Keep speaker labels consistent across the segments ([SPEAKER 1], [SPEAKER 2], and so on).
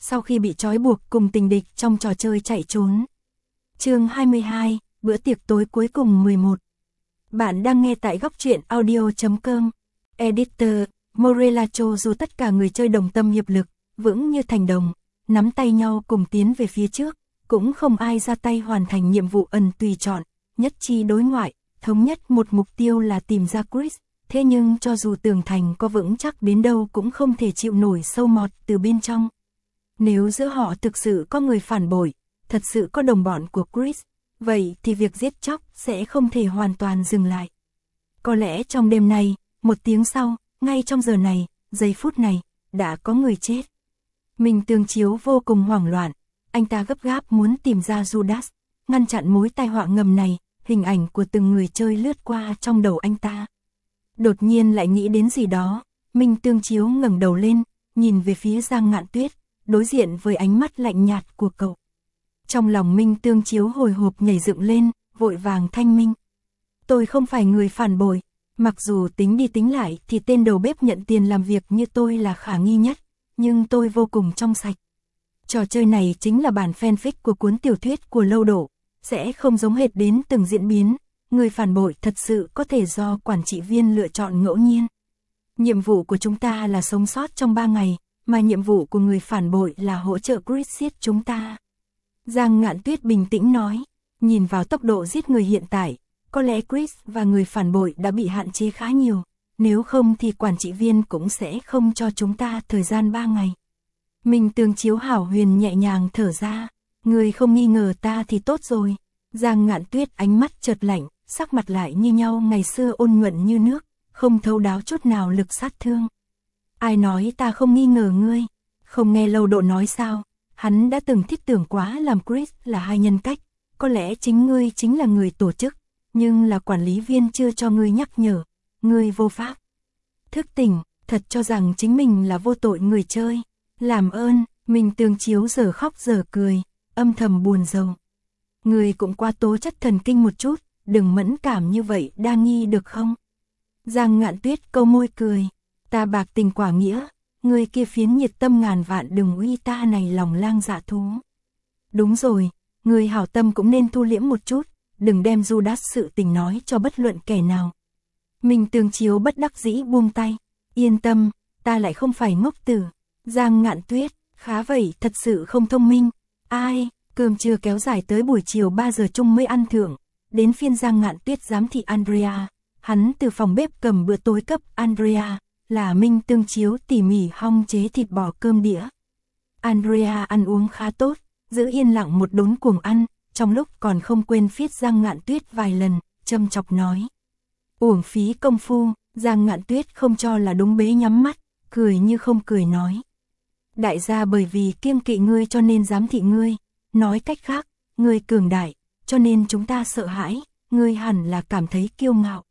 [SPEAKER 1] sau khi bị trói buộc cùng tình địch trong trò chơi chạy trốn. Chương 22, bữa tiệc tối cuối cùng 11. Bạn đang nghe tại góc truyện audio.com. Editor, Morelacho. Dù tất cả người chơi đồng tâm hiệp lực, vững như thành đồng, nắm tay nhau cùng tiến về phía trước, cũng không ai ra tay hoàn thành nhiệm vụ ẩn tùy chọn, nhất chi đối ngoại, thống nhất một mục tiêu là tìm ra Chris. Thế nhưng cho dù tường thành có vững chắc đến đâu cũng không thể chịu nổi sâu mọt từ bên trong. Nếu giữa họ thực sự có người phản bội, thật sự có đồng bọn của Chris, vậy thì việc giết chóc sẽ không thể hoàn toàn dừng lại. Có lẽ trong đêm này, một tiếng sau, ngay trong giờ này, giây phút này, đã có người chết. Minh Tương Chiếu vô cùng hoảng loạn, anh ta gấp gáp muốn tìm ra Judas, ngăn chặn mối tai họa ngầm này, hình ảnh của từng người chơi lướt qua trong đầu anh ta. Đột nhiên lại nghĩ đến gì đó, Minh Tương Chiếu ngẩng đầu lên, nhìn về phía Giang Ngạn Tuyết, đối diện với ánh mắt lạnh nhạt của cậu. Trong lòng Minh Tương Chiếu hồi hộp nhảy dựng lên, vội vàng thanh minh. Tôi không phải người phản bội, mặc dù tính đi tính lại thì tên đầu bếp nhận tiền làm việc như tôi là khả nghi nhất, nhưng tôi vô cùng trong sạch. Trò chơi này chính là bản fanfic của cuốn tiểu thuyết của Lâu Đổ, sẽ không giống hệt đến từng diễn biến, người phản bội thật sự có thể do quản trị viên lựa chọn ngẫu nhiên. Nhiệm vụ của chúng ta là sống sót trong 3 ngày, mà nhiệm vụ của người phản bội là hỗ trợ Chris giết chúng ta. Giang Ngạn Tuyết bình tĩnh nói, nhìn vào tốc độ giết người hiện tại, có lẽ Chris và người phản bội đã bị hạn chế khá nhiều, nếu không thì quản trị viên cũng sẽ không cho chúng ta thời gian 3 ngày. Minh Tương Chiếu hảo huyền nhẹ nhàng thở ra, người không nghi ngờ ta thì tốt rồi. Giang Ngạn Tuyết ánh mắt chợt lạnh, sắc mặt lại như nhau ngày xưa ôn nhuận như nước, không thấu đáo chút nào lực sát thương. Ai nói ta không nghi ngờ ngươi, không nghe Lâu Độ nói sao, hắn đã từng thiết tưởng quá làm Chris là hai nhân cách, có lẽ chính ngươi chính là người tổ chức, nhưng là quản lý viên chưa cho ngươi nhắc nhở, ngươi vô pháp. Thức tỉnh, thật cho rằng chính mình là vô tội người chơi, làm ơn. Minh Tương Chiếu giờ khóc giờ cười, âm thầm buồn rầu. Ngươi cũng qua tố chất thần kinh một chút, đừng mẫn cảm như vậy đa nghi được không? Giang Ngạn Tuyết câu môi cười, ta bạc tình quả nghĩa, ngươi kia phiến nhiệt tâm ngàn vạn đừng uy ta này lòng lang dạ thú. Đúng rồi, ngươi hảo tâm cũng nên thu liễm một chút, đừng đem Judas sự tình nói cho bất luận kẻ nào. Minh Tương Chiếu bất đắc dĩ buông tay, yên tâm, ta lại không phải ngốc tử. Giang Ngạn Tuyết, khá vậy thật sự không thông minh. Ai, cơm trưa kéo dài tới buổi chiều 3 giờ chung mới ăn thưởng, đến phiên Giang Ngạn Tuyết giám thị Andrea, hắn từ phòng bếp cầm bữa tối cấp Andrea, là Minh Tương Chiếu tỉ mỉ hong chế thịt bò cơm đĩa. Andrea ăn uống khá tốt, giữ yên lặng một đốn cuồng ăn, trong lúc còn không quên phiết Giang Ngạn Tuyết vài lần, châm chọc nói. Uổng phí công phu. Giang Ngạn Tuyết không cho là đúng bế nhắm mắt, cười như không cười nói. Đại gia bởi vì kiêng kỵ ngươi cho nên giám thị ngươi, nói cách khác, ngươi cường đại, cho nên chúng ta sợ hãi, ngươi hẳn là cảm thấy kiêu ngạo.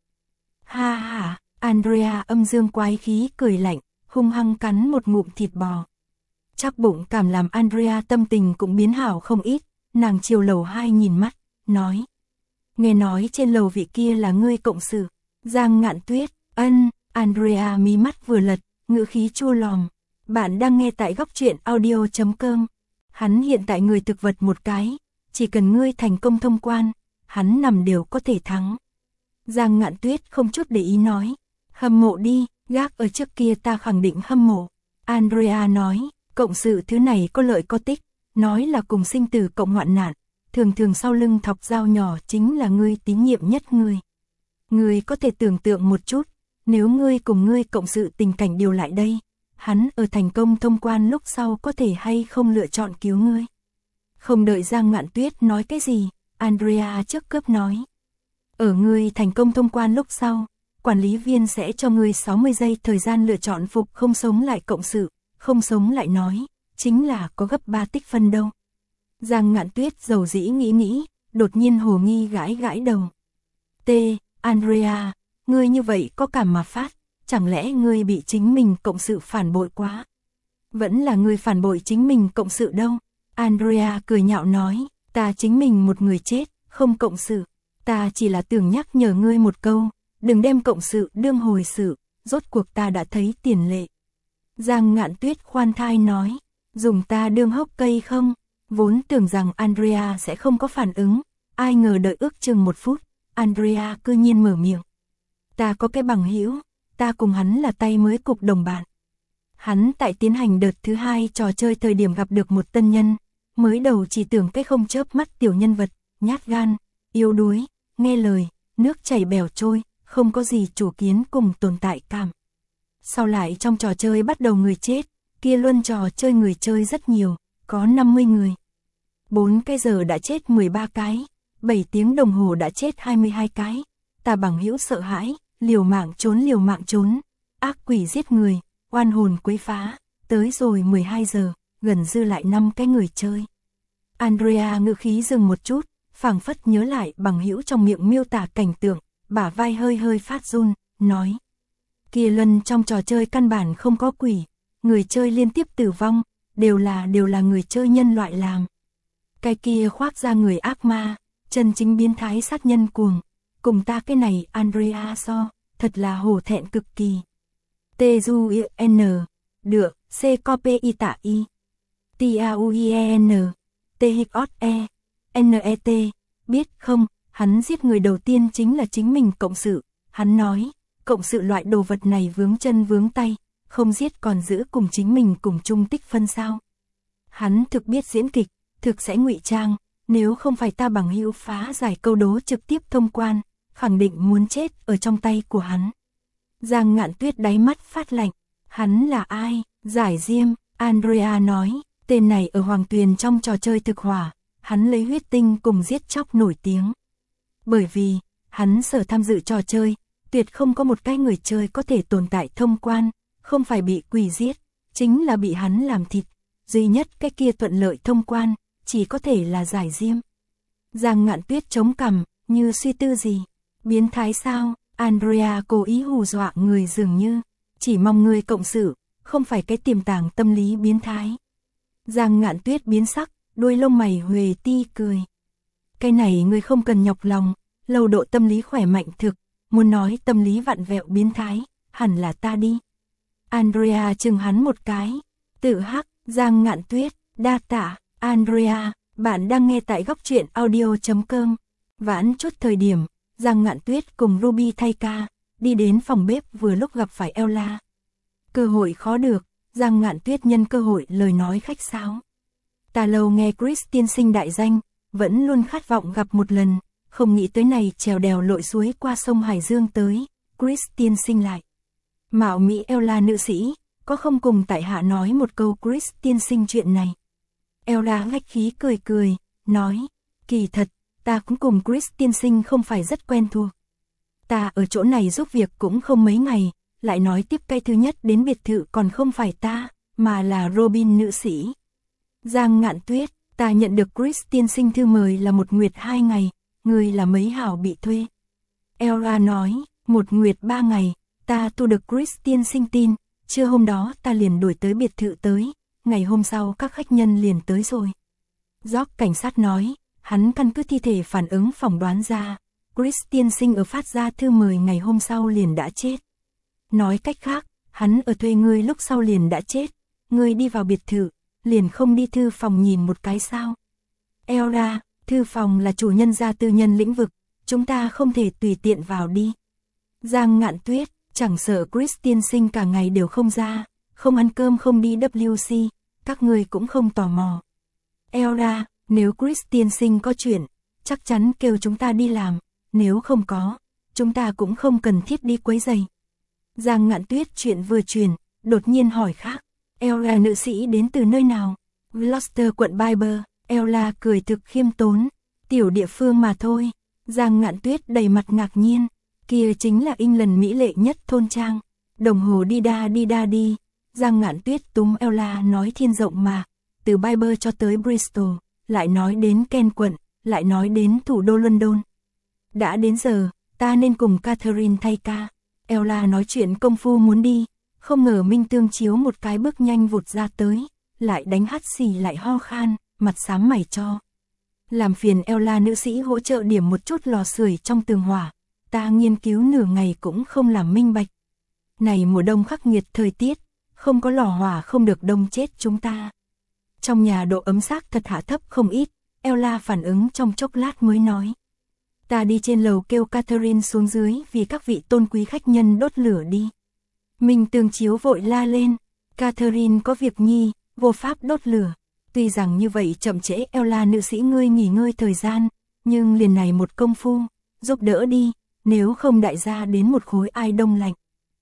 [SPEAKER 1] Ha ha, Andrea âm dương quái khí cười lạnh, hung hăng cắn một ngụm thịt bò. Chắc bụng cảm làm Andrea tâm tình cũng biến hảo không ít, nàng chiều lầu 2 nhìn mắt, nói. Nghe nói trên lầu vị kia là ngươi cộng sự. Giang Ngạn Tuyết, ân. Andrea mí mắt vừa lật, ngữ khí chua lòm. Bạn đang nghe tại góc truyện audio.com. Hắn hiện tại người thực vật một cái, chỉ cần ngươi thành công thông quan, hắn nằm đều có thể thắng. Giang Ngạn Tuyết không chút để ý nói, hâm mộ đi, gác ở trước kia ta khẳng định hâm mộ. Andrea nói, cộng sự thứ này có lợi có tích, nói là cùng sinh tử cộng hoạn nạn, thường thường sau lưng thọc dao nhỏ chính là ngươi tín nhiệm nhất ngươi. Ngươi có thể tưởng tượng một chút, nếu ngươi cùng ngươi cộng sự tình cảnh điều lại đây, hắn ở thành công thông quan lúc sau có thể hay không lựa chọn cứu ngươi. Không đợi Giang Ngạn Tuyết nói cái gì, Andrea trước cướp nói. Ở ngươi thành công thông quan lúc sau, quản lý viên sẽ cho ngươi 60 giây thời gian lựa chọn phục không sống lại cộng sự, không sống lại nói, chính là có gấp 3 tích phân đâu. Giang Ngạn Tuyết dầu dĩ nghĩ, đột nhiên hồ nghi gãi gãi đầu. Andrea, ngươi như vậy có cảm mà phát, chẳng lẽ ngươi bị chính mình cộng sự phản bội quá? Vẫn là ngươi phản bội chính mình cộng sự đâu? Andrea cười nhạo nói, ta chính mình một người chết, không cộng sự. Ta chỉ là tưởng nhắc nhở ngươi một câu, đừng đem cộng sự đương hồi sự, rốt cuộc ta đã thấy tiền lệ. Giang Ngạn Tuyết khoan thai nói, Dùng ta đương hốc cây không? Vốn tưởng rằng Andrea sẽ không có phản ứng, ai ngờ đợi ước chừng 1 phút, Andrea cư nhiên mở miệng. Ta có cái bằng hữu, ta cùng hắn là tay mới cục đồng bạn. Hắn tại tiến hành đợt thứ 2 trò chơi thời điểm gặp được một tân nhân, mới đầu chỉ tưởng cái không chớp mắt tiểu nhân vật, nhát gan, yếu đuối, nghe lời, nước chảy bèo trôi, không có gì chủ kiến cùng tồn tại cảm. Sau lại trong trò chơi bắt đầu người chết, kia luân trò chơi người chơi rất nhiều, có 50 người. 4 cái giờ đã chết 13 cái, 7 tiếng đồng hồ đã chết 22 cái. Ta bằng hữu sợ hãi, liều mạng trốn, ác quỷ giết người, oan hồn quấy phá, tới rồi 12 giờ, gần dư lại 5 cái người chơi. Andrea ngữ khí dừng một chút, phảng phất nhớ lại bằng hữu trong miệng miêu tả cảnh tượng, bả vai hơi hơi phát run, nói. Kia luân trong trò chơi căn bản không có quỷ, người chơi liên tiếp tử vong, đều là người chơi nhân loại làm. Cái kia khoác ra người ác ma, chân chính biến thái sát nhân cuồng, cùng ta cái này Andrea so, thật là hổ thẹn cực kỳ. T-U-I-N, được, C-C-O-P-I tạ I, T-A-U-I-E-N, T-H-O-E, N-E-T, biết không, hắn giết người đầu tiên chính là chính mình cộng sự, hắn nói, cộng sự loại đồ vật này vướng chân vướng tay, không giết còn giữ cùng chính mình cùng chung tích phân sao. Hắn thực biết diễn kịch, thực sẽ ngụy trang, nếu không phải ta bằng hữu phá giải câu đố trực tiếp thông quan, khẳng định muốn chết ở trong tay của hắn. Giang Ngạn Tuyết đáy mắt phát lạnh, hắn là ai? Giải Diêm, Andrea nói, tên này ở Hoàng Tuyền trong trò chơi thực hỏa, hắn lấy huyết tinh cùng giết chóc nổi tiếng. Bởi vì, hắn sở tham dự trò chơi, tuyệt không có một cái người chơi có thể tồn tại thông quan, không phải bị quỷ giết, chính là bị hắn làm thịt, duy nhất cái kia thuận lợi thông quan, chỉ có thể là Giải Diêm. Giang Ngạn Tuyết chống cằm, như suy tư gì, biến thái sao? Andrea cố ý hù dọa người dường như, chỉ mong người cộng sự, không phải cái tiềm tàng tâm lý biến thái. Giang Ngạn Tuyết biến sắc, đuôi lông mày huề ti cười. Cái này người không cần nhọc lòng, lâu độ tâm lý khỏe mạnh thực, muốn nói tâm lý vặn vẹo biến thái, hẳn là ta đi. Andrea chừng hắn một cái, tự hắc, Giang Ngạn Tuyết, đa tạ, Andrea, bạn đang nghe tại góc truyện audio.com. Vãn chút thời điểm, Giang Ngạn Tuyết cùng Ruby thay ca, đi đến phòng bếp vừa lúc gặp phải Ella. Cơ hội khó được, Giang Ngạn Tuyết nhân cơ hội lời nói khách sáo. Ta lâu nghe Chris tiên sinh đại danh, vẫn luôn khát vọng gặp một lần, không nghĩ tới này trèo đèo lội suối qua sông Hải Dương tới, Chris tiên sinh lại. Mạo Mỹ Ella nữ sĩ, có không cùng tại hạ nói một câu Chris tiên sinh chuyện này. Ella ngách khí cười cười, nói, kỳ thật, ta cũng cùng Chris tiên sinh không phải rất quen thuộc. Ta ở chỗ này giúp việc cũng không mấy ngày, lại nói tiếp cái thứ nhất đến biệt thự còn không phải ta, mà là Robin nữ sĩ. Giang Ngạn Tuyết, ta nhận được Chris tiên sinh thư mời là 1 nguyệt 2 ngày, người là mấy hảo bị thuê. Ella nói, 1 nguyệt 3 ngày, ta thu được Chris tiên sinh tin, trưa hôm đó ta liền đuổi tới biệt thự tới, ngày hôm sau các khách nhân liền tới rồi. George cảnh sát nói, hắn căn cứ thi thể phản ứng phỏng đoán ra, Chris tiên sinh ở phát ra thư mời ngày hôm sau liền đã chết. Nói cách khác, hắn ở thuê ngươi lúc sau liền đã chết, ngươi đi vào biệt thự, liền không đi thư phòng nhìn một cái sao. Ella, thư phòng là chủ nhân gia tư nhân lĩnh vực, chúng ta không thể tùy tiện vào đi. Giang Ngạn Tuyết, chẳng sợ Chris tiên sinh cả ngày đều không ra, không ăn cơm không đi WC, các ngươi cũng không tò mò. Ella, nếu Chris tiên sinh có chuyện, chắc chắn kêu chúng ta đi làm, nếu không có, chúng ta cũng không cần thiết đi quấy rầy. Giang Ngạn Tuyết chuyện vừa truyền, đột nhiên hỏi khác, Ella nữ sĩ đến từ nơi nào? Gloucester quận Biber, Ella cười thực khiêm tốn, tiểu địa phương mà thôi. Giang Ngạn Tuyết đầy mặt ngạc nhiên, kia chính là England mỹ lệ nhất thôn trang, đồng hồ đi đa đi. Giang Ngạn Tuyết túm Ella nói thiên rộng mà, từ Biber cho tới Bristol, lại nói đến Kent quận, lại nói đến thủ đô London. Đã đến giờ, ta nên cùng Catherine thay ca. Ella nói chuyện công phu muốn đi, không ngờ Minh Tương Chiếu một cái bước nhanh vụt ra tới, lại đánh hắt xì lại ho khan, mặt xám mày cho. Làm phiền Ella nữ sĩ hỗ trợ điểm một chút lò sưởi trong tường hỏa, ta nghiên cứu nửa ngày cũng không làm minh bạch. Này mùa đông khắc nghiệt thời tiết, không có lò hỏa không được đông chết chúng ta. Trong nhà độ ấm xác thật hạ thấp không ít, Ella phản ứng trong chốc lát mới nói. Ta đi trên lầu kêu Catherine xuống dưới vì các vị tôn quý khách nhân đốt lửa đi. Minh Tương Chiếu vội la lên, Catherine có việc nhi, vô pháp đốt lửa. Tuy rằng như vậy chậm trễ Ella nữ sĩ ngươi nghỉ ngơi thời gian, nhưng liền này một công phu, giúp đỡ đi, nếu không đại gia đến một khối ai đông lạnh.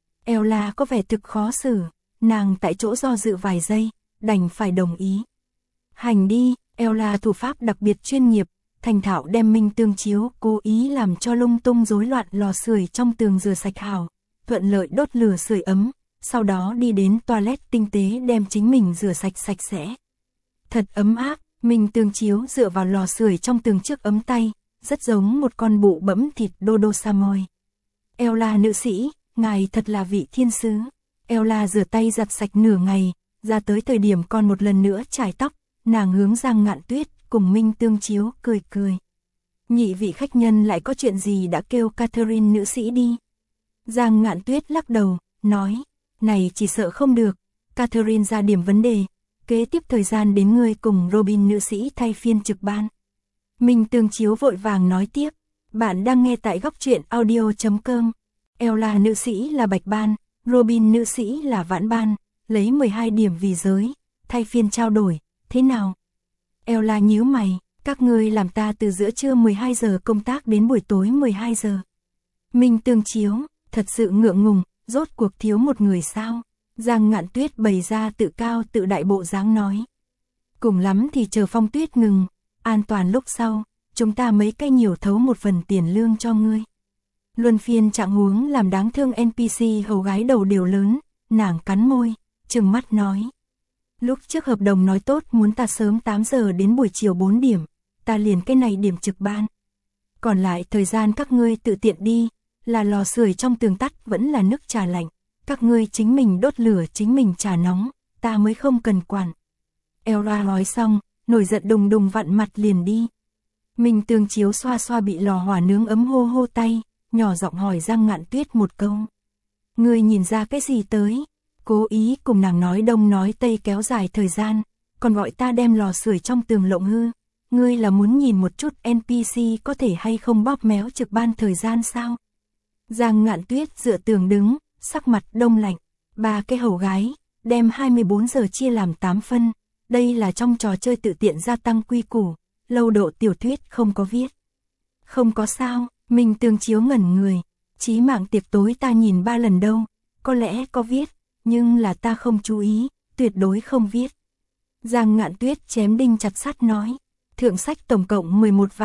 [SPEAKER 1] Ella có vẻ thực khó xử, nàng tại chỗ do dự vài giây, đành phải đồng ý. Hành đi, Ella thủ pháp đặc biệt chuyên nghiệp, thành thạo đem Minh Tương Chiếu cố ý làm cho lung tung rối loạn lò sưởi trong tường rửa sạch hào, thuận lợi đốt lửa sưởi ấm, sau đó đi đến toilet tinh tế đem chính mình rửa sạch sạch sẽ. Thật ấm áp, Minh Tương Chiếu dựa vào lò sưởi trong tường trước ấm tay, rất giống một con bụ bẫm thịt đô đô Samoy. Ella nữ sĩ, ngài thật là vị thiên sứ. Ella rửa tay giặt sạch nửa ngày, ra tới thời điểm còn một lần nữa chải tóc, nàng hướng Giang Ngạn Tuyết cùng Minh Tương Chiếu cười cười. Nhị vị khách nhân lại có chuyện gì đã kêu Catherine nữ sĩ đi. Giang Ngạn Tuyết lắc đầu, nói, này chỉ sợ không được, Catherine ra điểm vấn đề, kế tiếp thời gian đến ngươi cùng Robin nữ sĩ thay phiên trực ban. Minh Tương Chiếu vội vàng nói tiếp, bạn đang nghe tại góc truyện audio.com. Ella nữ sĩ là bạch ban, Robin nữ sĩ là vãn ban, lấy 12 điểm vì giới, thay phiên trao đổi, thế nào? Ella nhíu mày, các ngươi làm ta từ giữa trưa 12 giờ công tác đến buổi tối 12 giờ. Minh Tương Chiếu, thật sự ngượng ngùng, rốt cuộc thiếu một người sao? Giang Ngạn Tuyết bày ra tự cao tự đại bộ dáng nói. Cùng lắm thì chờ phong tuyết ngừng, an toàn lúc sau, chúng ta mấy cái nhiều thấu một phần tiền lương cho ngươi. Luân phiên trạng huống làm đáng thương NPC hầu gái đầu đều lớn, nàng cắn môi, trừng mắt nói. Lúc trước hợp đồng nói tốt muốn ta sớm 8 giờ đến buổi chiều 4 điểm, ta liền cái này điểm trực ban. Còn lại thời gian các ngươi tự tiện đi, là lò sưởi trong tường tắt vẫn là nước trà lạnh, các ngươi chính mình đốt lửa chính mình trà nóng, ta mới không cần quản. Ella nói xong, nổi giận đùng đùng vặn mặt liền đi. Minh Tương Chiếu xoa xoa bị lò hỏa nướng ấm hô hô tay, nhỏ giọng hỏi Giang Ngạn Tuyết một câu. Ngươi nhìn ra cái gì tới? Cố ý cùng nàng nói đông nói tây kéo dài thời gian, còn gọi ta đem lò sưởi trong tường lộng hư. Ngươi là muốn nhìn một chút NPC có thể hay không bóp méo trực ban thời gian sao? Giang Ngạn Tuyết dựa tường đứng, sắc mặt đông lạnh. Ba cái hầu gái, đem 24 giờ chia làm 8 phân. Đây là trong trò chơi tự tiện gia tăng quy củ, lâu độ tiểu thuyết không có viết. Không có sao, Minh Tương Chiếu ngẩn người. Chí mạng tiệc tối ta nhìn 3 lần đâu, có lẽ có viết, nhưng là ta không chú ý, tuyệt đối không viết. Giang Ngạn Tuyết chém đinh chặt sắt nói, thượng sách tổng cộng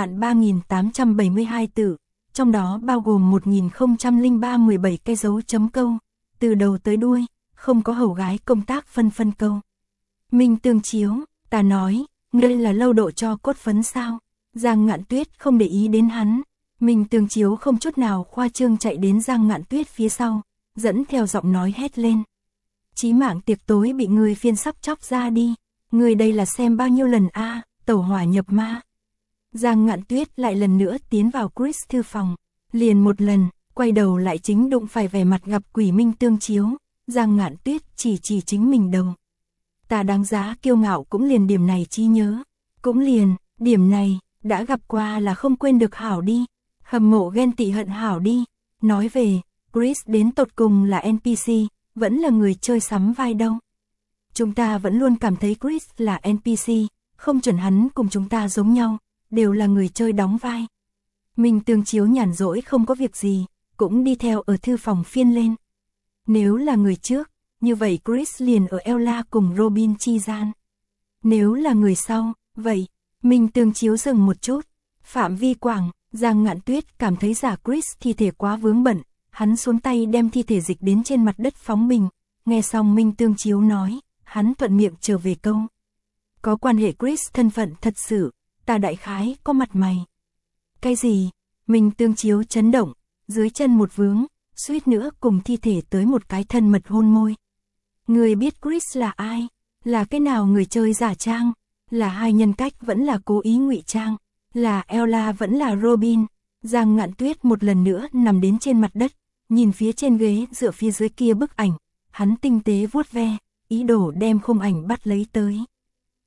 [SPEAKER 1] 11.3872 tự, trong đó bao gồm 1003 17 cái dấu chấm câu, từ đầu tới đuôi, không có hầu gái công tác phân câu. Minh Tương Chiếu, ta nói, ngươi là lâu độ cho cốt phấn sao? Giang Ngạn Tuyết không để ý đến hắn. Minh Tương Chiếu không chút nào khoa trương chạy đến Giang Ngạn Tuyết phía sau, dẫn theo giọng nói hét lên. Chí mạng tiệc tối bị ngươi phiên sắp chóc ra đi, ngươi đây là xem bao nhiêu lần a, tẩu hỏa nhập ma. Giang Ngạn Tuyết lại lần nữa tiến vào Chris thư phòng, liền một lần, quay đầu lại chính đụng phải vẻ mặt gặp quỷ Minh Tương Chiếu. Giang Ngạn Tuyết chỉ chính mình đầu. Ta đáng giá kiêu ngạo cũng liền điểm này chi nhớ, cũng liền, điểm này, đã gặp qua là không quên được hảo đi, hâm mộ ghen tị hận hảo đi. Nói về, Chris đến tột cùng là NPC, vẫn là người chơi sắm vai đâu. Chúng ta vẫn luôn cảm thấy Chris là NPC, không chuẩn hắn cùng chúng ta giống nhau, đều là người chơi đóng vai. Minh Tương Chiếu nhàn rỗi không có việc gì, cũng đi theo ở thư phòng phiên lên. Nếu là người trước, như vậy Chris liền ở Ella cùng Robin chi gian. Nếu là người sau, vậy, Minh Tương Chiếu dừng một chút. Phạm vi quảng, Giang Ngạn Tuyết cảm thấy giả Chris thi thể quá vướng bận, hắn xuống tay đem thi thể dịch đến trên mặt đất phóng bình. Nghe xong Minh Tương Chiếu nói, hắn thuận miệng trở về câu. Có quan hệ Chris thân phận thật sự, ta đại khái có mặt mày. Cái gì? Minh Tương Chiếu chấn động, dưới chân một vướng, suýt nữa cùng thi thể tới một cái thân mật hôn môi. Người biết Chris là ai? Là cái nào người chơi giả trang? Là hai nhân cách vẫn là cố ý ngụy trang? Là Ella vẫn là Robin? Giang Ngạn Tuyết một lần nữa nằm đến trên mặt đất, nhìn phía trên ghế dựa phía dưới kia bức ảnh, hắn tinh tế vuốt ve, ý đồ đem khung ảnh bắt lấy tới.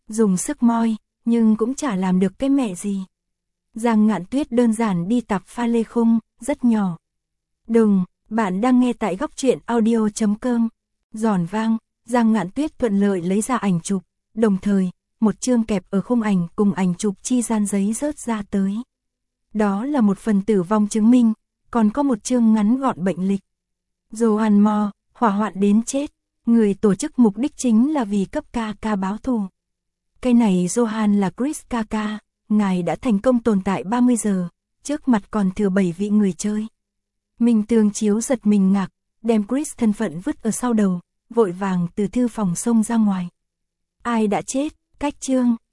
[SPEAKER 1] Dùng sức moi, nhưng cũng chả làm được cái mẹ gì. Giang Ngạn Tuyết đơn giản đi tập pha lê khung, rất nhỏ. Đừng, bạn đang nghe tại góc truyện audio.com. Giòn vang, Giang Ngạn Tuyết thuận lợi lấy ra ảnh chụp, đồng thời, một chương kẹp ở khung ảnh cùng ảnh chụp chi gian giấy rớt ra tới. Đó là một phần tử vong chứng minh, còn có một chương ngắn gọn bệnh lịch. Joan Moore, hỏa hoạn đến chết, người tổ chức mục đích chính là vì cấp Kaka báo thù. Cái này Johan là Chris Kaka, ngài đã thành công tồn tại 30 giờ, trước mặt còn thừa 7 vị người chơi. Minh Tường Chiếu giật mình ngạc, đem Chris thân phận vứt ở sau đầu, vội vàng từ thư phòng xông ra ngoài. Ai đã chết, cách chương.